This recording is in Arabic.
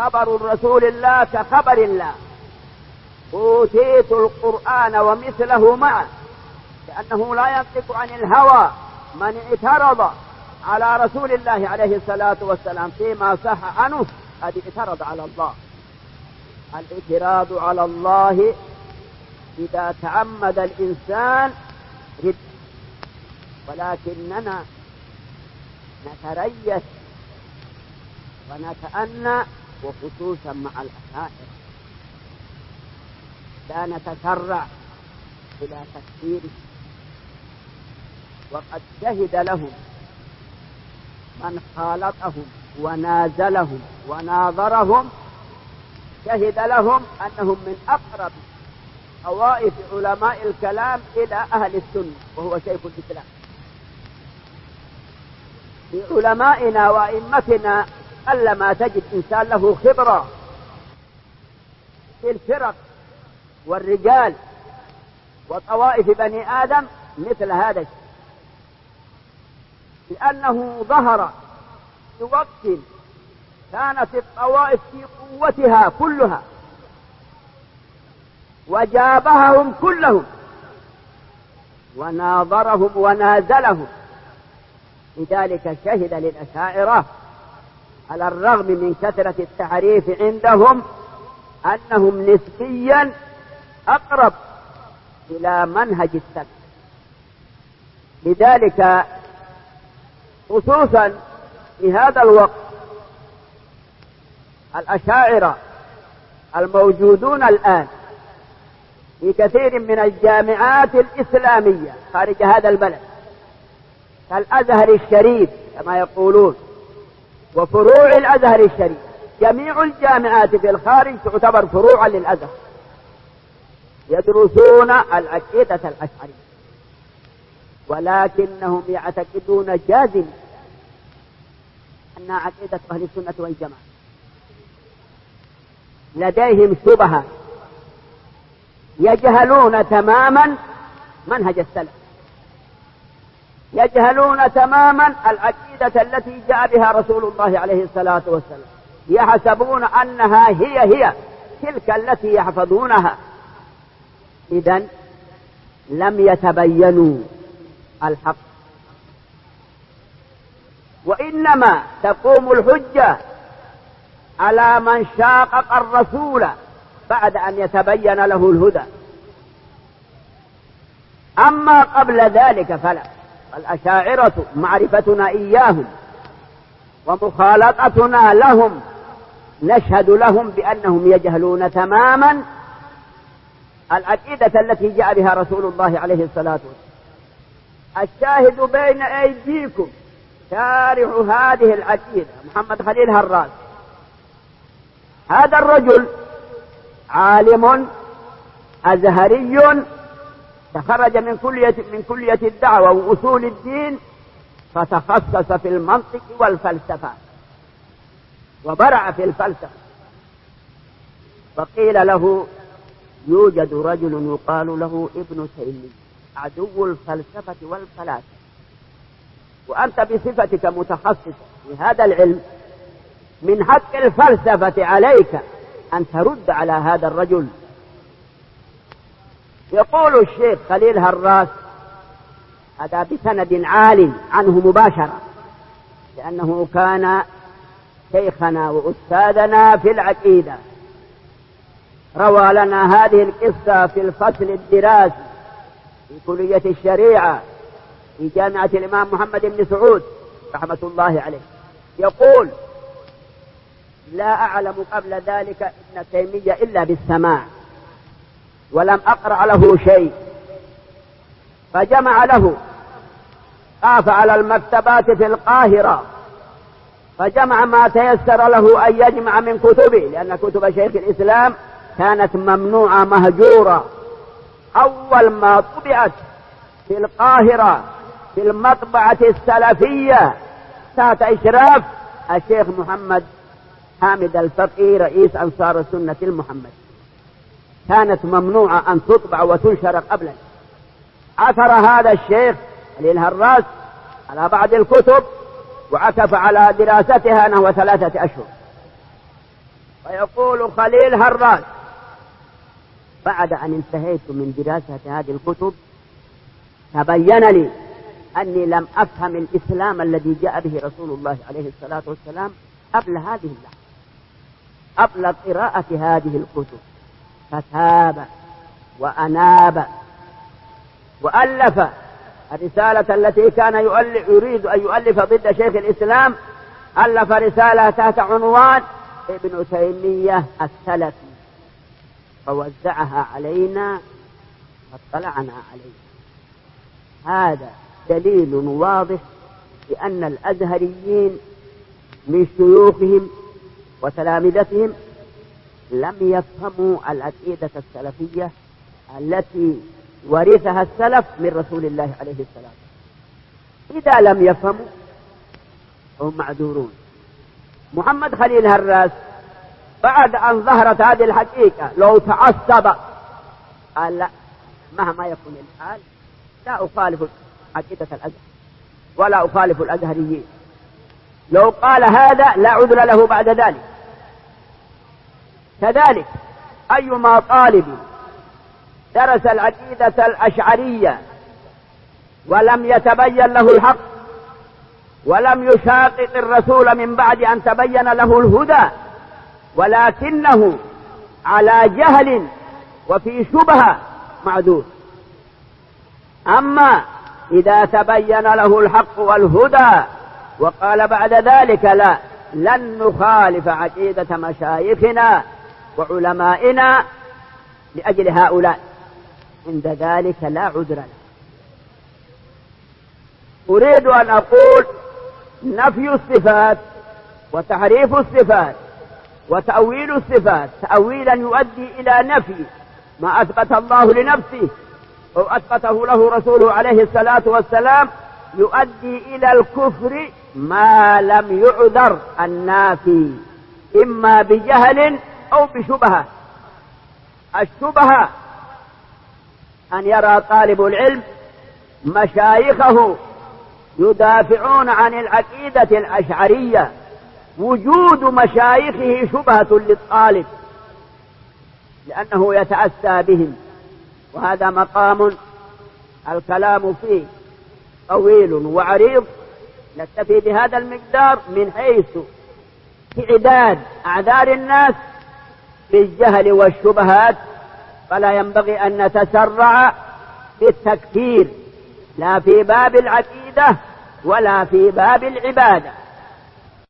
خبر رسول الله كخبر الله، أوتيت القرآن ومثله معه، لأنه لا ينطق عن الهوى. من اعترض على رسول الله عليه الصلاة والسلام فيما صح عنه قد اعترض على الله. الاعتراض على الله إذا تعمد الإنسان رد، ولكننا نتريث ونتأنى، وخصوصا مع الأشاعرة لا نتسرع إلى تكفيره. وقد شهد لهم من خالطهم ونازلهم وناظرهم، شهد لهم أنهم من أقرب طوائف علماء الكلام إلى أهل السنة، وهو شيخ الإسلام. لعلمائنا وأئمتنا قلما تجد إنسان له خبرة في الفرق والرجال وطوائف بني آدم مثل هذا الشيء، لأنه ظهر في وقت كانت الطوائف في قوتها كلها، وجابههم كلهم وناظرهم ونازلهم. لذلك شهد للأشاعرة على الرغم من كثرة التحريف عندهم أنهم نسبيا أقرب إلى منهج السلف. لذلك خصوصا في هذا الوقت الأشاعرة الموجودون الآن في كثير من الجامعات الإسلامية خارج هذا البلد كالأزهر الشريف كما يقولون، وفروع الأزهر الشريف، جميع الجامعات في الخارج تعتبر فروعا للأزهر، يدرسون العقيدة الأشعرية، ولكنهم يعتقدون جازم أن عقيدة أهل السنة والجماعة. لديهم شبهة، يجهلون تماما منهج السلف، يجهلون تماما العقيدة التي جاء بها رسول الله عليه الصلاة والسلام، يحسبون أنها هي تلك التي يحفظونها. إذن لم يتبينوا الحق، وإنما تقوم الحجة على من شاقق الرسول بعد أن يتبين له الهدى. أما قبل ذلك فلا. الأشاعرة معرفتنا إياهم ومخالطتنا لهم نشهد لهم بأنهم يجهلون تماما العقيدة التي جاء بها رسول الله عليه الصلاة والسلام. الشاهد بين أيديكم شارح هذه العقيدة محمد خليل هراس. هذا الرجل عالم أزهري تخرج من كلية الدعوة وأصول الدين، فتخصص في المنطق والفلسفة وبرع في الفلسفة. فقيل له يوجد رجل يقال له ابن تيمية عدو الفلسفة والفلاسفة، وأنت بصفتك متخصص في هذا العلم من حق الفلسفة عليك أن ترد على هذا الرجل. يقول الشيخ خليل هراس هذا بسند عال عنه مباشرة، لأنه كان شيخنا وأستاذنا في العقيدة، روى لنا هذه القصة في الفصل الدراسي في كلية الشريعة في جامعة الإمام محمد بن سعود رحمة الله عليه. يقول لا أعلم قبل ذلك ابن تيمية إلا بالسماع، ولم أقرأ له شيء، فجمع له، قاف على المكتبات في القاهرة فجمع ما تيسر له أن يجمع من كتبه، لأن كتب شيخ الإسلام كانت ممنوعة مهجورة. أول ما طبعت في القاهرة في المطبعة السلفية تحت إشراف الشيخ محمد حامد الفقي رئيس أنصار السنة المحمد، كانت ممنوعة أن تطبع وتنشر قبلا. عثر هذا الشيخ خليل هراس على بعض الكتب وعكف على دراستها نحو 3 أشهر، ويقول خليل هراس: بعد أن انتهيت من دراسة هذه الكتب تبين لي أني لم أفهم الإسلام الذي جاء به رسول الله عليه الصلاة والسلام قبل هذه اللحظة، قبل قراءة هذه الكتب. فتاب وأناب وألف الرسالة التي كان يريد أن يؤلف ضد شيخ الإسلام. ألف رسالة تحت عنوان ابن تيمية السلفي، فوزعها علينا فاطلعنا عليها. هذا دليل واضح بأن الأزهريين من شيوخهم وتلامذتهم لم يفهموا العقيدة السلفية التي ورثها السلف من رسول الله عليه السلام. إذا لم يفهموا هم معذورون. محمد خليل هراس بعد أن ظهرت هذه الحقيقة لو تعصب قال: لا، مهما يكون الحال لا أخالف عقيدة الأزهر ولا أخالف الأزهريين. لو قال هذا لا عذر له بعد ذلك. كذلك أيما طالب درس العقيدة الأشعرية ولم يتبين له الحق ولم يشاقق الرسول من بعد أن تبين له الهدى، ولكنه على جهل وفي شبهة، معذور. أما إذا تبين له الحق والهدى وقال بعد ذلك: لا، لن نخالف عقيدة مشايخنا وعلمائنا لأجل هؤلاء، عند ذلك لا عذر له. أريد أن أقول: نفي الصفات وتحريف الصفات وتأويل الصفات تأويلا يؤدي إلى نفي ما أثبت الله لنفسه أو أثبته له رسوله عليه الصلاة والسلام، يؤدي إلى الكفر ما لم يعذر النافي، إما بجهل أو بشبهة. الشبهة أن يرى طالب العلم مشايخه يدافعون عن العقيدة الأشعرية، وجود مشايخه شبهة للطالب لأنه يتأسى بهم، وهذا مقام الكلام فيه طويل وعريض. نكتفي بهذا المقدار من حيث تعداد أعذار الناس بالجهل والشبهات، فلا ينبغي أن نتسرع بالتكفير لا في باب العقيدة ولا في باب العبادة.